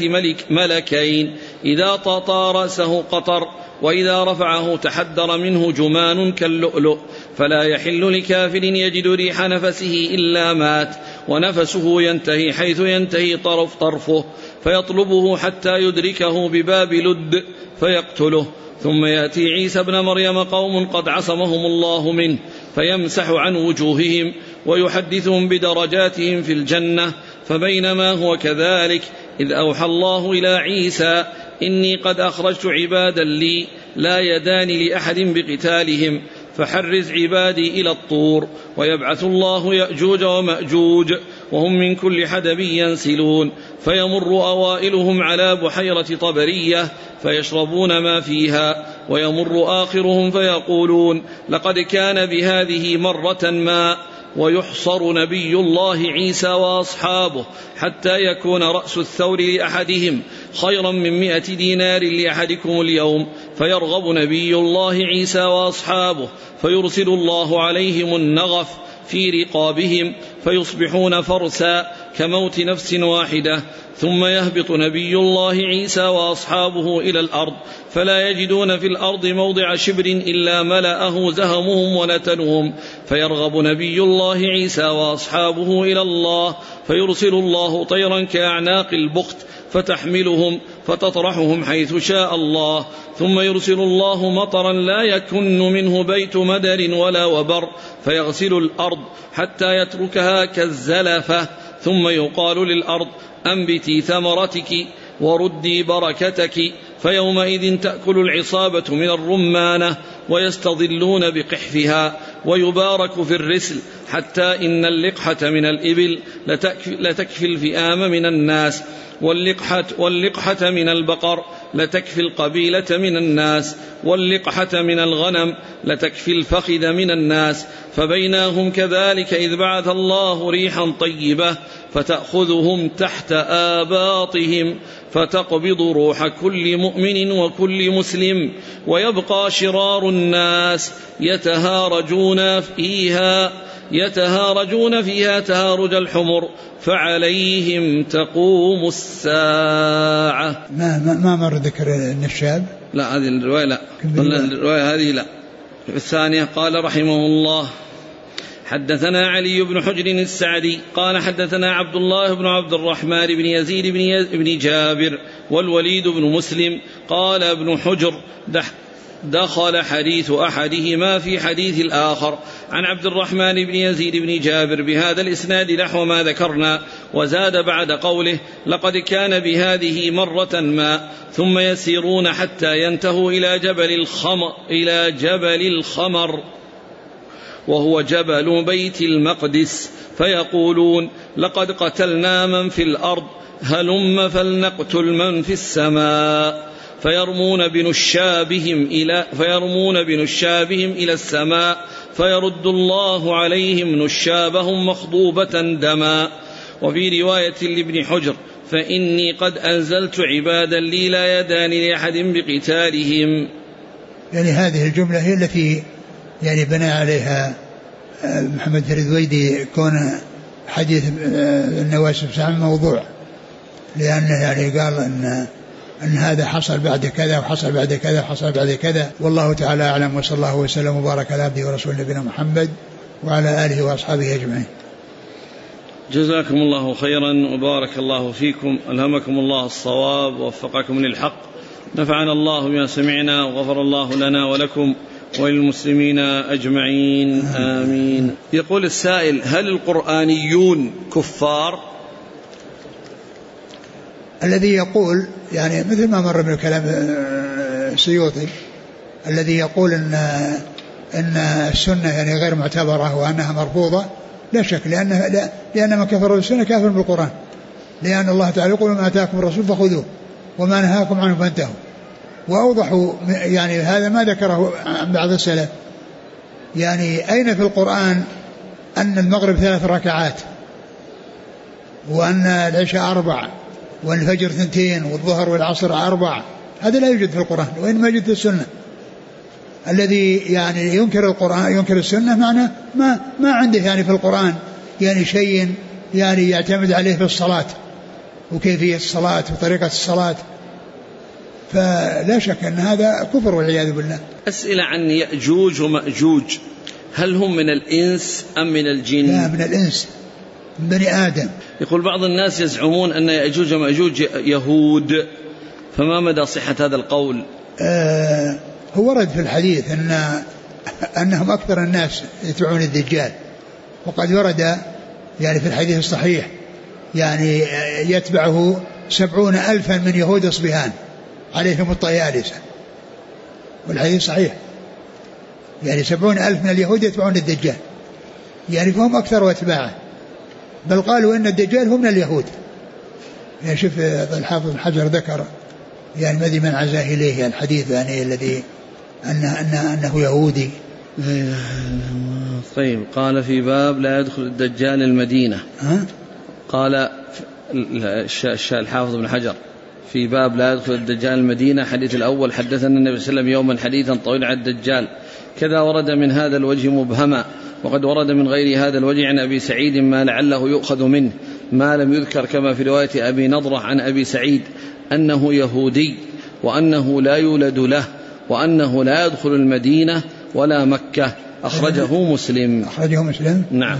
ملكين، إذا طاطى رأسه قطر، وإذا رفعه تحدر منه جمان كاللؤلؤ. فلا يحل لكافر يجد ريح نفسه إلا مات، ونفسه ينتهي حيث ينتهي طرفه، فيطلبه حتى يدركه بباب لد فيقتله. ثم يأتي عيسى ابن مريم قوم قد عصمهم الله منه، فيمسح عن وجوههم ويحدثهم بدرجاتهم في الجنة. فبينما هو كذلك إذ أوحى الله إلى عيسى إني قد أخرجت عبادا لي لا يدان لأحد بقتالهم، فحرز عبادي إلى الطور. ويبعث الله يأجوج ومأجوج وهم من كل حدب ينسلون، فيمر أوائلهم على بحيرة طبرية فيشربون ما فيها، ويمر آخرهم فيقولون لقد كان بهذه مرة ماء. ويحصر نبي الله عيسى وأصحابه حتى يكون رأس الثور لأحدهم خيرا من 100 دينار لأحدكم اليوم، فيرغب نبي الله عيسى وأصحابه، فيرسل الله عليهم النغف في رقابهم فيصبحون فرسا كموت نفس واحدة. ثم يهبط نبي الله عيسى وأصحابه إلى الأرض، فلا يجدون في الأرض موضع شبر إلا ملأه زهمهم ونتنهم، فيرغب نبي الله عيسى وأصحابه إلى الله، فيرسل الله طيرا كأعناق البخت فتحملهم فتطرحهم حيث شاء الله. ثم يرسل الله مطرا لا يكن منه بيت مدر ولا وبر، فيغسل الأرض حتى يتركها كالزلفة. ثم يقال للأرض أنبتي ثمرتك وردي بركتك، فيومئذ تأكل العصابة من الرمانة ويستظلون بقحفها، ويبارك في الرسل، حتى إن اللقحة من الإبل لتكفي الفئام من الناس، واللقحة من البقر لتكفي القبيلة من الناس، واللقحة من الغنم لتكفي الفخذ من الناس. فبينهم كذلك إذ بعث الله ريحا طيبة فتأخذهم تحت آباطهم، فتقبض روح كل مؤمن وكل مسلم، ويبقى شرار الناس يتهارجون فيها تهارج الحمر، فعليهم تقوم الساعة. ما مر ذكر النشاب؟ لا، هذه الرواية لا، الرواية هذه لا. الثانية قال رحمه الله حدثنا علي بن حجر السعدي قال حدثنا عبد الله بن عبد الرحمن بن يزيد بن جابر والوليد بن مسلم قال ابن حجر دخل حديث أحدهما في حديث الآخر عن عبد الرحمن بن يزيد بن جابر بهذا الإسناد نحو ما ذكرنا، وزاد بعد قوله لقد كان بهذه مرة ما، ثم يسيرون حتى ينتهوا إلى جبل الخمر وهو جبل بيت المقدس، فيقولون لقد قتلنا من في الأرض هلم فلنقتل من في السماء، فيرمون بنشابهم إلى السماء، فيرد الله عليهم نشابهم مخضوبة دما. وفي رواية لابن حجر فإني قد أنزلت عبادا لي لا يدان لأحد بقتالهم. يعني هذه الجملة هي التي يعني بنى عليها محمد الرويدي كون حديث النواس بن سمعان موضوع، لأنه يعني قال أن هذا حصل بعد كذا وحصل بعد كذا وحصل بعد كذا، والله تعالى أعلم، وصلى الله وسلم وبارك على عبده ورسوله نبينا محمد وعلى آله وأصحابه أجمعين. جزاكم الله خيرا وبارك الله فيكم، ألهمكم الله الصواب ووفقكم للحق، نفعنا الله بما سمعنا وغفر الله لنا ولكم وللمسلمين أجمعين آمين. يقول السائل: هل القرآنيون كفار؟ الذي يقول يعني مثل ما مر من كلام السيوطي الذي يقول إن السنة يعني غير معتبرة وأنها مرفوضة، لا شك لأن من كفر بالسنة كافر بالقرآن، لأن الله تعالى يقول: ما آتاكم الرسول فخذوه وما نهاكم عنه فانتهوا. وأوضحوا يعني هذا ما ذكره عن بعض السلف، يعني أين في القرآن أن المغرب 3 ركعات وأن العشاء 4 والفجر 2 والظهر والعصر 4؟ هذا لا يوجد في القرآن، وإنما يوجد في السنة. الذي يعني ينكر القرآن ينكر السنة معنى ما عنده يعني في القرآن يعني شيء يعني يعتمد عليه في الصلاة وكيفية الصلاة وطريقة الصلاة، فلا شك أن هذا كفر والعياذ بالله. أسئلة عن يأجوج ومأجوج، هل هم من الإنس أم من الجن؟ لا، من الإنس، من بني آدم. يقول بعض الناس يزعمون أن يأجوج ومأجوج يهود، فما مدى صحة هذا القول؟ هو ورد في الحديث أنهم أكثر الناس يتبعون الدجال، وقد ورد يعني في الحديث الصحيح يعني يتبعه 70,000 من يهود أصبهان عليهم الطيالسة، والحديث صحيح، يعني 70,000 من اليهود يتبعون الدجال، يعني فهم أكثر أتباعه، بل قالوا إن الدجال هم من اليهود. يعني شوف الحافظ بن حجر ذكر يعني الذي من عزاه إليه الحديث يعني الذي أنه يهودي. طيب، قال في باب لا يدخل الدجال المدينة. قال الحافظ بن حجر في باب لا يدخل الدجال المدينة، حديث الأول: حدثنا النبي صلى الله عليه وسلم يوما حديثا طويلا عن الدجال، كذا ورد من هذا الوجه مبهما، وقد ورد من غير هذا الوجه عن أبي سعيد ما لعله يؤخذ منه ما لم يذكر، كما في رواية أبي نضرة عن أبي سعيد أنه يهودي وأنه لا يولد له وأنه لا يدخل المدينة ولا مكة. أخرجه مسلم. أخرجه مسلم. نعم.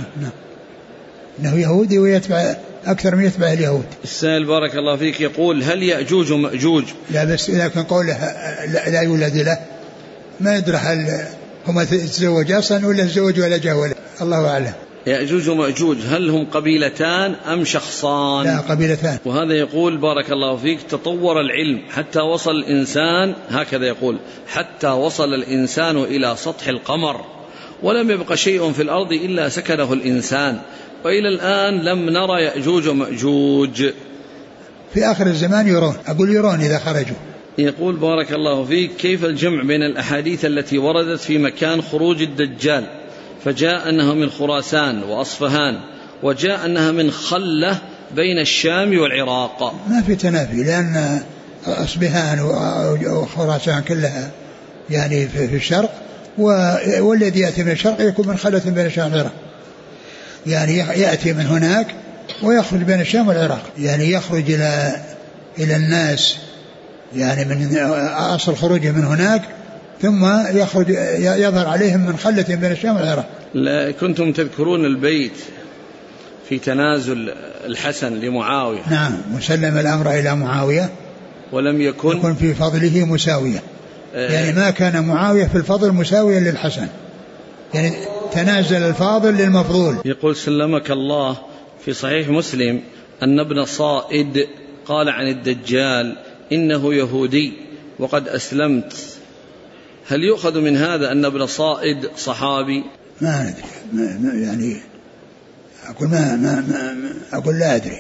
أنه يهودي ويتبع أكثر من يتبع اليهود. السائل بارك الله فيك يقول: هل يأجوج ومأجوج؟ لا، بس إذا كان قوله لا يولد له ما يدري هل هما تزوج أصلا ولا تزوج ولا جاء ولا، الله أعلم. يأجوج ومأجوج هل هم قبيلتان أم شخصان؟ لا، قبيلتان. وهذا يقول بارك الله فيك: تطور العلم حتى وصل الإنسان، هكذا يقول، حتى وصل الإنسان إلى سطح القمر ولم يبق شيء في الأرض إلا سكنه الإنسان، وإلى الآن لم نرى يأجوج ومأجوج. في آخر الزمان يرون، أقول يرون إذا خرجوا. يقول بارك الله فيك: كيف الجمع بين الأحاديث التي وردت في مكان خروج الدجال، فجاء أنها من خراسان وأصفهان، وجاء أنها من خلة بين الشام والعراق؟ ما في تنافي، لأن أصبهان وخراسان كلها يعني في الشرق، والذي يأتي من الشرق يكون من خلة بين الشام والعراق، يعني يأتي من هناك ويخرج بين الشام والعراق، يعني يخرج إلى الناس يعني من أصل خروجه من هناك، ثم يخرج يظهر عليهم من خلة بين الشام والعراق. لا كنتم تذكرون البيت في تنازل الحسن لمعاوية؟ نعم، وسلم الأمر إلى معاوية ولم يكن في فضله مساوية، يعني ما كان معاوية في الفضل مساويا للحسن، يعني تنازل الفاضل للمفضول. يقول سلمك الله: في صحيح مسلم أن ابن صائد قال عن الدجال إنه يهودي وقد أسلمت، هل يؤخذ من هذا أن ابن صائد صحابي؟ ما ندري، يعني أقول لا أدري،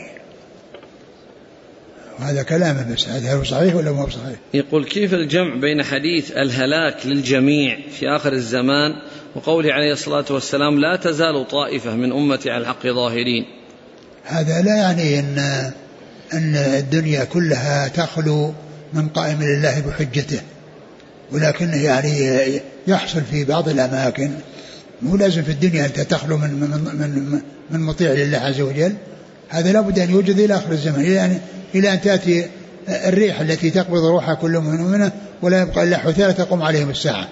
وهذا كلامه، بس هل هو صحيح ولا مو صحيح؟ يقول: كيف الجمع بين حديث الهلاك للجميع في آخر الزمان وقوله عليه الصلاة والسلام: لا تزال طائفة من أمتي على الحق ظاهرين؟ هذا لا يعني أن الدنيا كلها تخلو من قائم لله بحجته، ولكن يعني يحصل في بعض الأماكن، مو لازم في الدنيا أنت تخلو من مطيع لله عز وجل، هذا لابد أن يوجد إلى آخر الزمن، إلى أن تأتي الريح التي تقبض روحها كل منه ولا يبقى إلا حثالة تقوم عليهم الساعة،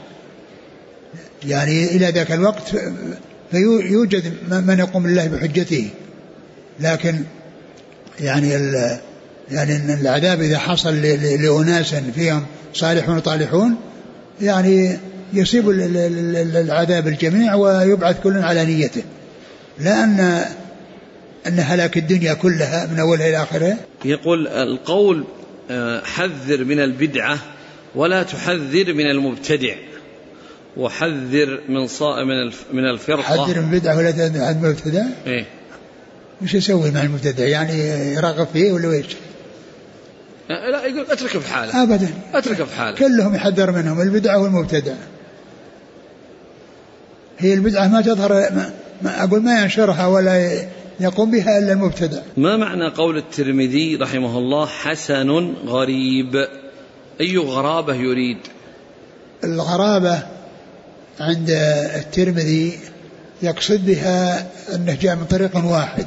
يعني إلى ذاك الوقت فيوجد من يقوم لله بحجته، لكن يعني يعني العذاب إذا حصل لأناس فيهم صالحون وطالحون يعني يصيب العذاب الجميع ويبعث كل على نيته، لا أن هلاك الدنيا كلها من أولها إلى آخرها. يقول القول حذر من البدعة ولا تحذر من المبتدع، وحذر من الفرقة. حذر من البدعة ولا تحذر من المبتدع. إيه؟ وش يسوي مع المبتدع؟ يعني يراغب فيه ولا ويش؟ لا، يقول اتركه في حاله. أبدا، اتركه في حاله. كلهم يحذر منهم، البدعة والمبتدع. هي البدعة ما تظهر، ما أقول ما ينشرها ولا يقوم بها إلا المبتدع. ما معنى قول الترمذي رحمه الله حسن غريب؟ أي غرابة يريد؟ الغرابة عند الترمذي يقصد بها أنه جاء من طريق واحد،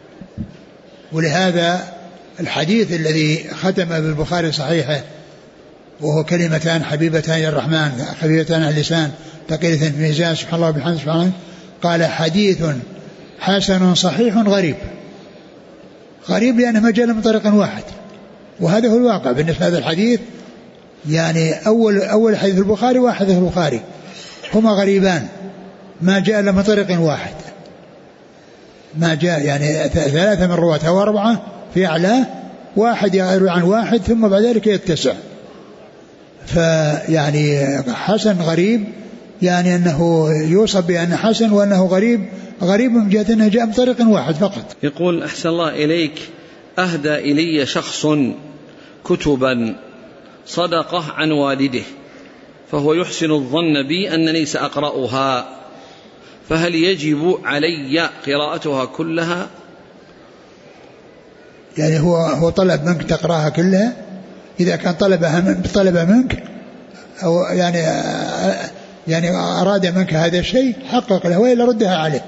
ولهذا الحديث الذي ختم بالبخاري صحيحه وهو كلمتان حبيبتان للرحمن خفيفتان على اللسان ثقيلتان في الميزان سبحان الله وبحمده سبحان الله، قال حديث حسن صحيح غريب. غريب لأنه ما جاء من طريق واحد، وهذا هو الواقع بالنسبة لهذا الحديث. يعني أول حديث البخاري وحديث البخاري هما غريبان، ما جاء إلا من طريق واحد، ما جاء يعني ثلاثة من رواتها وأربعة في أعلاه، واحد يروي عن واحد ثم بعد ذلك يتسع. فيعني حسن غريب يعني أنه يوصف بأنه حسن وأنه غريب من جهة أنه جاء من طريق واحد فقط. يقول أحسن الله إليك، أهدى إلي شخص كتبا صدقة عن والده، فهو يحسن الظن بي أنني سأقرأها، فهل يجب علي قراءتها كلها؟ يعني هو طلب منك تقرأها كلها، إذا كان طلبها منك أو يعني أراد منك هذا الشيء حقق له وإلا ردها عليه،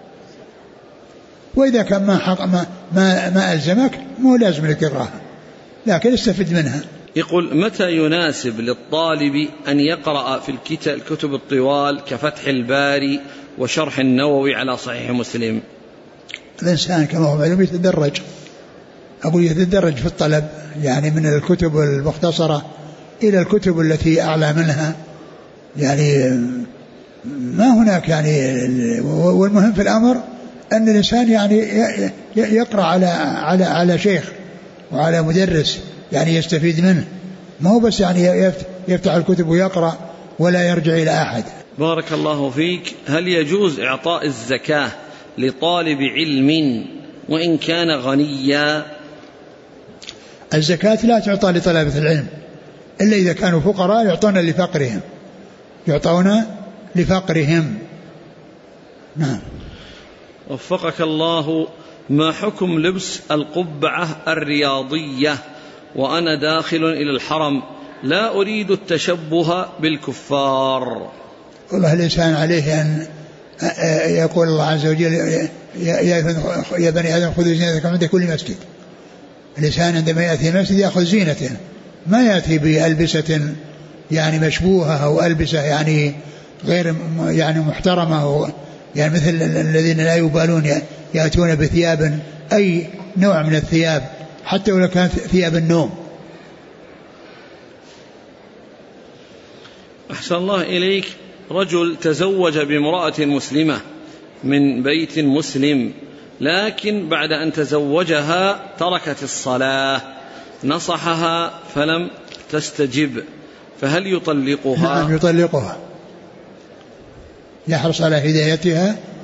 وإذا كان ما ألزمك مو لازم لك تقرأها، لكن استفد منها. يقول متى يناسب للطالب أن يقرأ في الكتب الطوال كفتح الباري وشرح النووي على صحيح مسلم؟ الإنسان كما هو معلوم يتدرج في الطلب، يعني من الكتب المختصرة إلى الكتب التي أعلى منها، يعني ما هناك يعني. والمهم في الأمر أن الإنسان يعني يقرأ على شيخ وعلى مدرس يعني يستفيد منه، ما هو بس يعني يفتح الكتب ويقرأ ولا يرجع إلى أحد. بارك الله فيك. هل يجوز إعطاء الزكاة لطالب علم وإن كان غنيا؟ الزكاة لا تعطى لطلبة العلم إلا إذا كانوا فقراء يعطون لفقرهم. نعم. وفقك الله. ما حكم لبس القبعة الرياضية وأنا داخل إلى الحرم لا أريد التشبه بالكفار؟ والله الإنسان عليه أن يقول الله عز وجل يا بني آدم خذوا زينتكم عند كل مسجد. الإنسان عندما يأتي المسجد يأخذ زينته، ما يأتي بألبسة يعني مشبوهة أو ألبسة يعني غير يعني محترمة، يعني مثل الذين لا يبالون يأتون بثياب أي نوع من الثياب حتى ولو كانت ثياب النوم. أحسن الله إليك. رجل تزوج بامرأة مسلمة من بيت مسلم، لكن بعد أن تزوجها تركت الصلاة، نصحها فلم تستجب، فهل يطلقها؟ نعم يطلقها، يحرص على هدايتها